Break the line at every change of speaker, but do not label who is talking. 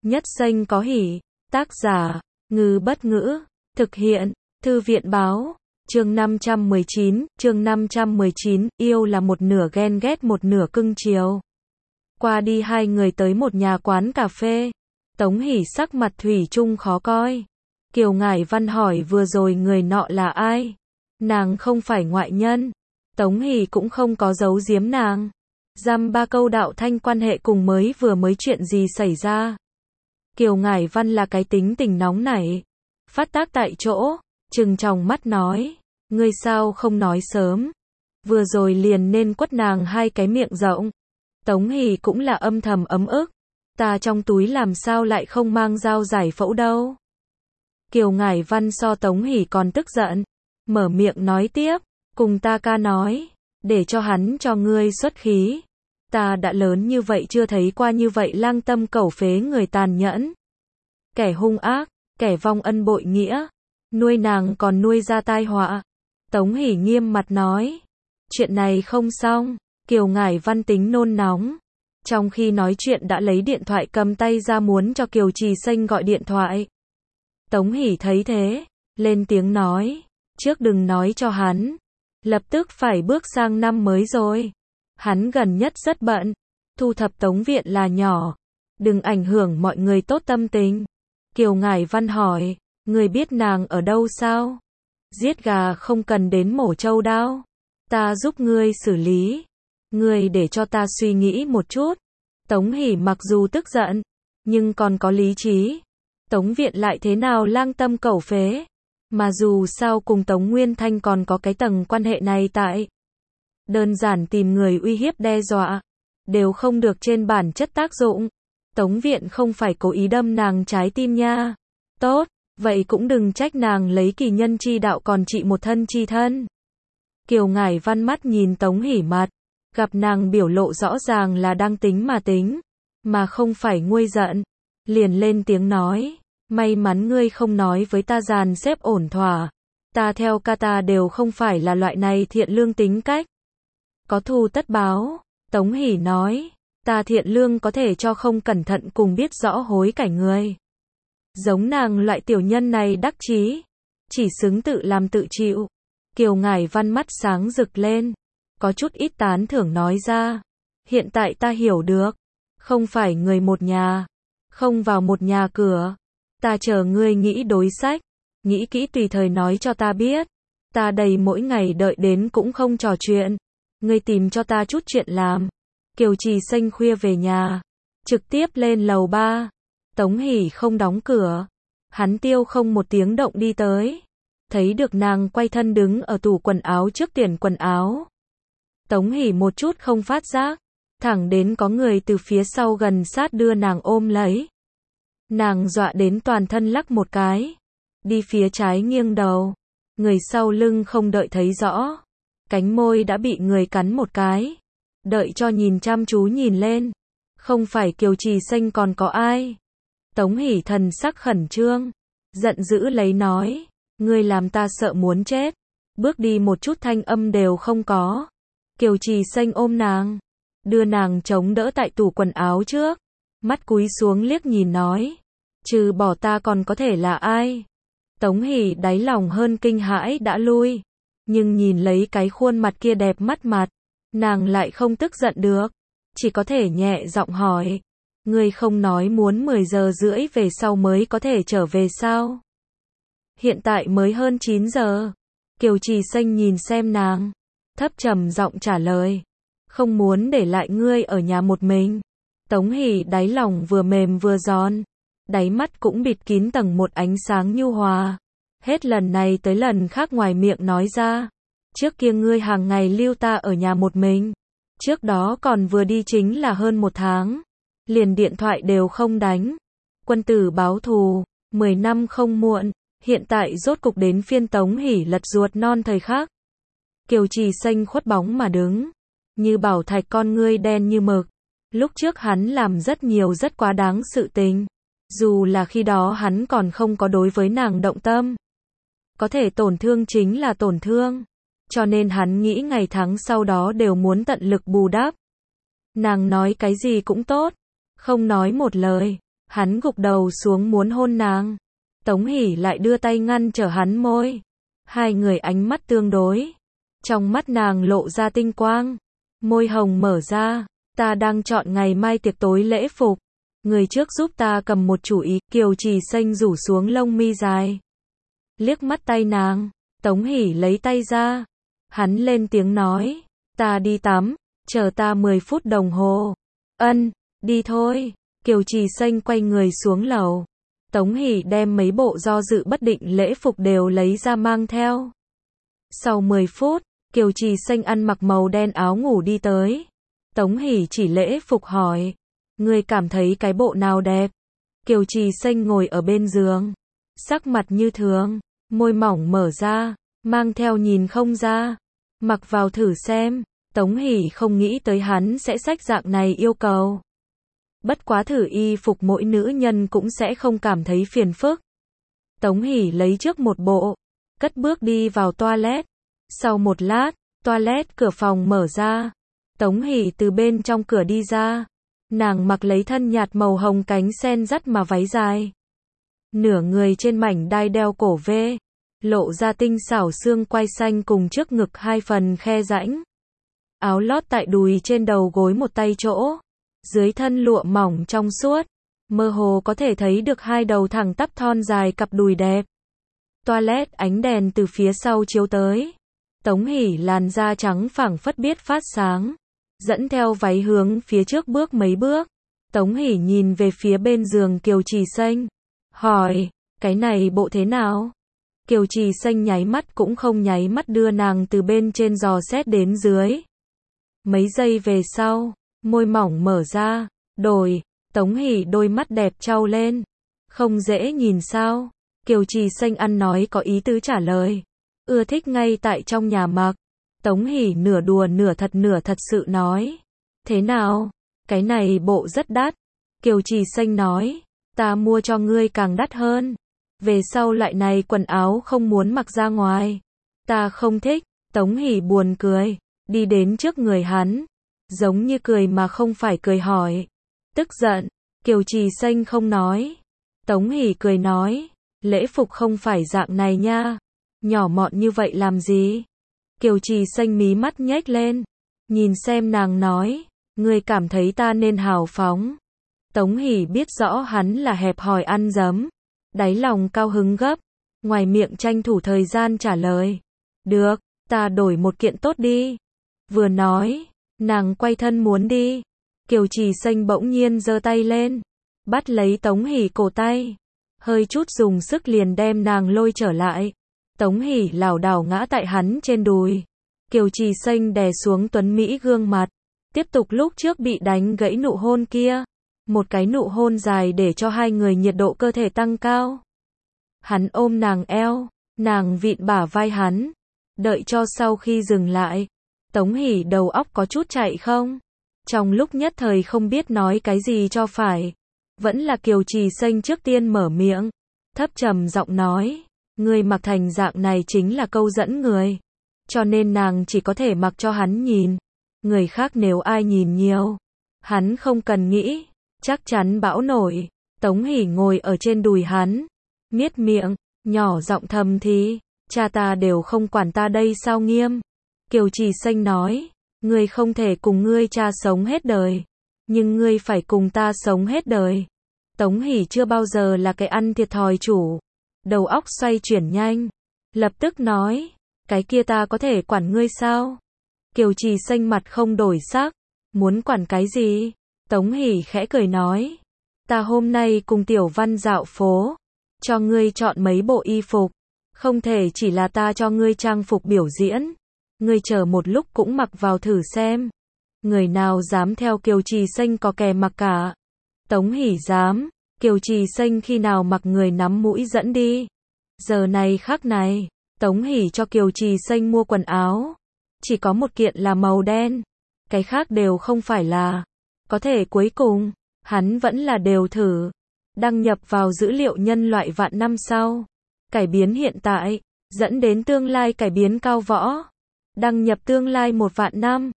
Nhất xanh có hỉ. Tác giả, Ngư Bất Ngữ. Thực hiện, Thư viện Báo. Chương 519, yêu là một nửa ghen ghét một nửa cưng chiều. Qua đi hai người tới một nhà quán cà phê. Tống Hỷ sắc mặt thủy chung khó coi. Kiều Ngải Văn hỏi vừa rồi người nọ là ai? Nàng không phải ngoại nhân. Tống Hỷ cũng không có giấu giếm nàng. Dăm ba câu đạo thanh quan hệ cùng mới chuyện gì xảy ra. Kiều Ngải Văn là cái tính tình nóng nảy. Phát tác tại chỗ, trừng tròng mắt nói. Ngươi sao không nói sớm? Vừa rồi liền nên quất nàng hai cái miệng rộng. Tống Hỷ cũng là âm thầm ấm ức. Ta trong túi làm sao lại không mang dao giải phẫu đâu. Kiều Ngải Văn so Tống Hỷ còn tức giận. Mở miệng nói tiếp. Cùng ta ca nói. Để cho hắn cho ngươi xuất khí. Ta đã lớn như vậy chưa thấy qua như vậy lang tâm cẩu phế người tàn nhẫn. Kẻ hung ác, kẻ vong ân bội nghĩa. Nuôi nàng còn nuôi ra tai họa. Tống Hỷ nghiêm mặt nói. Chuyện này không xong. Kiều Ngải Văn tính nôn nóng. Trong khi nói chuyện đã lấy điện thoại cầm tay ra muốn cho Kiều Trì Xanh gọi điện thoại. Tống Hỷ thấy thế, lên tiếng nói. Trước đừng nói cho hắn. Lập tức phải bước sang năm mới rồi. Hắn gần nhất rất bận. Thu thập Tống viện là nhỏ. Đừng ảnh hưởng mọi người tốt tâm tình. Kiều Ngải Văn hỏi. Người biết nàng ở đâu sao? Giết gà không cần đến mổ trâu đao. Ta giúp ngươi xử lý. Ngươi để cho ta suy nghĩ một chút. Tống Hỷ mặc dù tức giận, nhưng còn có lý trí. Tống viện lại thế nào lang tâm cẩu phế. Mà dù sao cùng Tống Nguyên Thanh còn có cái tầng quan hệ này tại. Đơn giản tìm người uy hiếp đe dọa. Đều không được trên bản chất tác dụng. Tống viện không phải cố ý đâm nàng trái tim nha. Tốt, vậy cũng đừng trách nàng lấy kỳ nhân chi đạo còn trị một thân chi thân. Kiều Ngải Văn mắt nhìn Tống Hỷ mặt. Gặp nàng biểu lộ rõ ràng là đang tính, mà không phải nguôi giận. Liền lên tiếng nói. May mắn ngươi không nói với ta dàn xếp ổn thỏa. Ta theo ca ta đều không phải là loại này thiện lương tính cách. Có thù tất báo. Tống Hỷ nói. Ta thiện lương có thể cho không cẩn thận cùng biết rõ hối cải người. Giống nàng loại tiểu nhân này đắc chí. Chỉ xứng tự làm tự chịu. Kiều Ngải Văn mắt sáng rực lên. Có chút ít tán thưởng nói ra. Hiện tại ta hiểu được. Không phải người một nhà. Không vào một nhà cửa. Ta chờ ngươi nghĩ đối sách. Nghĩ kỹ tùy thời nói cho ta biết. Ta đầy mỗi ngày đợi đến cũng không trò chuyện. Ngươi tìm cho ta chút chuyện làm. Kiều Trì Xanh khuya về nhà. Trực tiếp lên lầu 3. Tống Hỷ không đóng cửa. Hắn tiêu không một tiếng động đi tới. Thấy được nàng quay thân đứng ở tủ quần áo trước tiền quần áo. Tống Hỷ một chút không phát giác. Thẳng đến có người từ phía sau gần sát đưa nàng ôm lấy. Nàng dọa đến toàn thân lắc một cái. Đi phía trái nghiêng đầu. Người sau lưng không đợi thấy rõ. Cánh môi đã bị người cắn một cái. Đợi cho nhìn chăm chú nhìn lên. Không phải Kiều Trì Xanh còn có ai. Tống Hỷ thần sắc khẩn trương. Giận dữ lấy nói. Ngươi làm ta sợ muốn chết. Bước đi một chút thanh âm đều không có. Kiều Trì Xanh ôm nàng. Đưa nàng chống đỡ tại tủ quần áo trước. Mắt cúi xuống liếc nhìn nói. Trừ bỏ ta còn có thể là ai? Tống Hỷ đáy lòng hơn kinh hãi đã lui. Nhưng nhìn lấy cái khuôn mặt kia đẹp mắt mặt. Nàng lại không tức giận được. Chỉ có thể nhẹ giọng hỏi. Ngươi không nói muốn 10 giờ rưỡi về sau mới có thể trở về sao? Hiện tại mới hơn 9 giờ. Kiều Trì Xanh nhìn xem nàng. Thấp trầm giọng trả lời. Không muốn để lại ngươi ở nhà một mình. Tống Hỷ đáy lòng vừa mềm vừa giòn. Đáy mắt cũng bịt kín tầng một ánh sáng nhu hòa. Hết lần này tới lần khác ngoài miệng nói ra. Trước kia ngươi hàng ngày lưu ta ở nhà một mình. Trước đó còn vừa đi chính là hơn 1 tháng. Liền điện thoại đều không đánh. Quân tử báo thù. 10 năm không muộn. Hiện tại rốt cục đến phiên Tống Hỷ lật ruột non thời khắc. Kiều Trì Xanh khuất bóng mà đứng. Như bảo thạch con ngươi đen như mực. Lúc trước hắn làm rất nhiều rất quá đáng sự tình. Dù là khi đó hắn còn không có đối với nàng động tâm. Có thể tổn thương chính là tổn thương. Cho nên hắn nghĩ ngày tháng sau đó đều muốn tận lực bù đắp. Nàng nói cái gì cũng tốt. Không nói một lời. Hắn gục đầu xuống muốn hôn nàng. Tống Hỷ lại đưa tay ngăn trở hắn môi. Hai người ánh mắt tương đối. Trong mắt nàng lộ ra tinh quang. Môi hồng mở ra. Ta đang chọn ngày mai tiệc tối lễ phục. Người trước giúp ta cầm một chủ ý. Kiều Trì Xanh rủ xuống lông mi dài. Liếc mắt tay nàng. Tống Hỷ lấy tay ra. Hắn lên tiếng nói. Ta đi tắm. Chờ ta 10 phút đồng hồ. Ân, đi thôi. Kiều Trì Xanh quay người xuống lầu. Tống Hỷ đem mấy bộ do dự bất định lễ phục đều lấy ra mang theo. Sau 10 phút, Kiều Trì Xanh ăn mặc màu đen áo ngủ đi tới. Tống Hỷ chỉ lễ phục hỏi. Ngươi cảm thấy cái bộ nào đẹp? Kiều Trì Xanh ngồi ở bên giường. Sắc mặt như thường. Môi mỏng mở ra. Mang theo nhìn không ra. Mặc vào thử xem. Tống Hỷ không nghĩ tới hắn sẽ xách dạng này yêu cầu. Bất quá thử y phục mỗi nữ nhân cũng sẽ không cảm thấy phiền phức. Tống Hỷ lấy trước một bộ. Cất bước đi vào toilet. Sau một lát, toilet cửa phòng mở ra. Tống Hỷ từ bên trong cửa đi ra. Nàng mặc lấy thân nhạt màu hồng cánh sen dắt mà váy dài. Nửa người trên mảnh đai đeo cổ V. Lộ ra tinh xảo xương quai xanh cùng trước ngực hai phần khe rãnh. Áo lót tại đùi trên đầu gối một tay chỗ. Dưới thân lụa mỏng trong suốt. Mơ hồ có thể thấy được hai đầu thẳng tắp thon dài cặp đùi đẹp. Toilet ánh đèn từ phía sau chiếu tới. Tống Hỷ làn da trắng phẳng phất biết phát sáng. Dẫn theo váy hướng phía trước bước mấy bước. Tống Hỷ nhìn về phía bên giường Kiều Trì Xanh. Hỏi, cái này bộ thế nào? Kiều Trì Xanh nháy mắt cũng không nháy mắt đưa nàng từ bên trên dò xét đến dưới. Mấy giây về sau, môi mỏng mở ra. Đổi, Tống Hỷ đôi mắt đẹp trao lên. Không dễ nhìn sao? Kiều Trì Xanh ăn nói có ý tứ trả lời. Ưa thích ngay tại trong nhà mặc. Tống Hỷ nửa đùa nửa thật sự nói. Thế nào? Cái này bộ rất đắt. Kiều Trì Xanh nói. Ta mua cho ngươi càng đắt hơn. Về sau loại này quần áo không muốn mặc ra ngoài. Ta không thích. Tống Hỷ buồn cười. Đi đến trước người hắn. Giống như cười mà không phải cười hỏi. Tức giận. Kiều Trì Xanh không nói. Tống Hỷ cười nói. Lễ phục không phải dạng này nha. Nhỏ mọn như vậy làm gì? Kiều Trì Xanh mí mắt nhếch lên. Nhìn xem nàng nói. Ngươi cảm thấy ta nên hào phóng. Tống Hỷ biết rõ hắn là hẹp hòi ăn dấm. Đáy lòng cao hứng gấp. Ngoài miệng tranh thủ thời gian trả lời. Được, ta đổi một kiện tốt đi. Vừa nói, nàng quay thân muốn đi. Kiều Trì Xanh bỗng nhiên giơ tay lên. Bắt lấy Tống Hỷ cổ tay. Hơi chút dùng sức liền đem nàng lôi trở lại. Tống Hỷ lảo đảo ngã tại hắn trên đùi. Kiều Trì Xanh đè xuống tuấn mỹ gương mặt. Tiếp tục lúc trước bị đánh gãy nụ hôn kia. Một cái nụ hôn dài để cho hai người nhiệt độ cơ thể tăng cao. Hắn ôm nàng eo. Nàng vịn bả vai hắn. Đợi cho sau khi dừng lại. Tống Hỷ đầu óc có chút chạy không? Trong lúc nhất thời không biết nói cái gì cho phải. Vẫn là Kiều Trì Xanh trước tiên mở miệng. Thấp trầm giọng nói. Người mặc thành dạng này chính là câu dẫn người. Cho nên nàng chỉ có thể mặc cho hắn nhìn. Người khác nếu ai nhìn nhiều. Hắn không cần nghĩ. Chắc chắn bão nổi. Tống Hỷ ngồi ở trên đùi hắn. Miết miệng. Nhỏ giọng thầm thì. Cha ta đều không quản ta đây sao Nghiêm? Kiều Trì Xanh nói. Ngươi không thể cùng ngươi cha sống hết đời. Nhưng ngươi phải cùng ta sống hết đời. Tống Hỷ chưa bao giờ là cái ăn thiệt thòi chủ. Đầu óc xoay chuyển nhanh. Lập tức nói. Cái kia ta có thể quản ngươi sao? Kiều Trì Xanh mặt không đổi sắc. Muốn quản cái gì? Tống Hỷ khẽ cười nói. Ta hôm nay cùng Tiểu Văn dạo phố. Cho ngươi chọn mấy bộ y phục. Không thể chỉ là ta cho ngươi trang phục biểu diễn. Ngươi chờ một lúc cũng mặc vào thử xem. Người nào dám theo Kiều Trì Xanh có kè mặc cả. Tống Hỷ dám. Kiều Trì Xanh khi nào mặc người nắm mũi dẫn đi. Giờ này khắc này. Tống Hỷ cho Kiều Trì Xanh mua quần áo. Chỉ có một kiện là màu đen. Cái khác đều không phải là. Có thể cuối cùng. Hắn vẫn là đều thử. Đăng nhập vào dữ liệu nhân loại vạn năm sau. Cải biến hiện tại. Dẫn đến tương lai cải biến cao võ. Đăng nhập tương lai 1 vạn năm.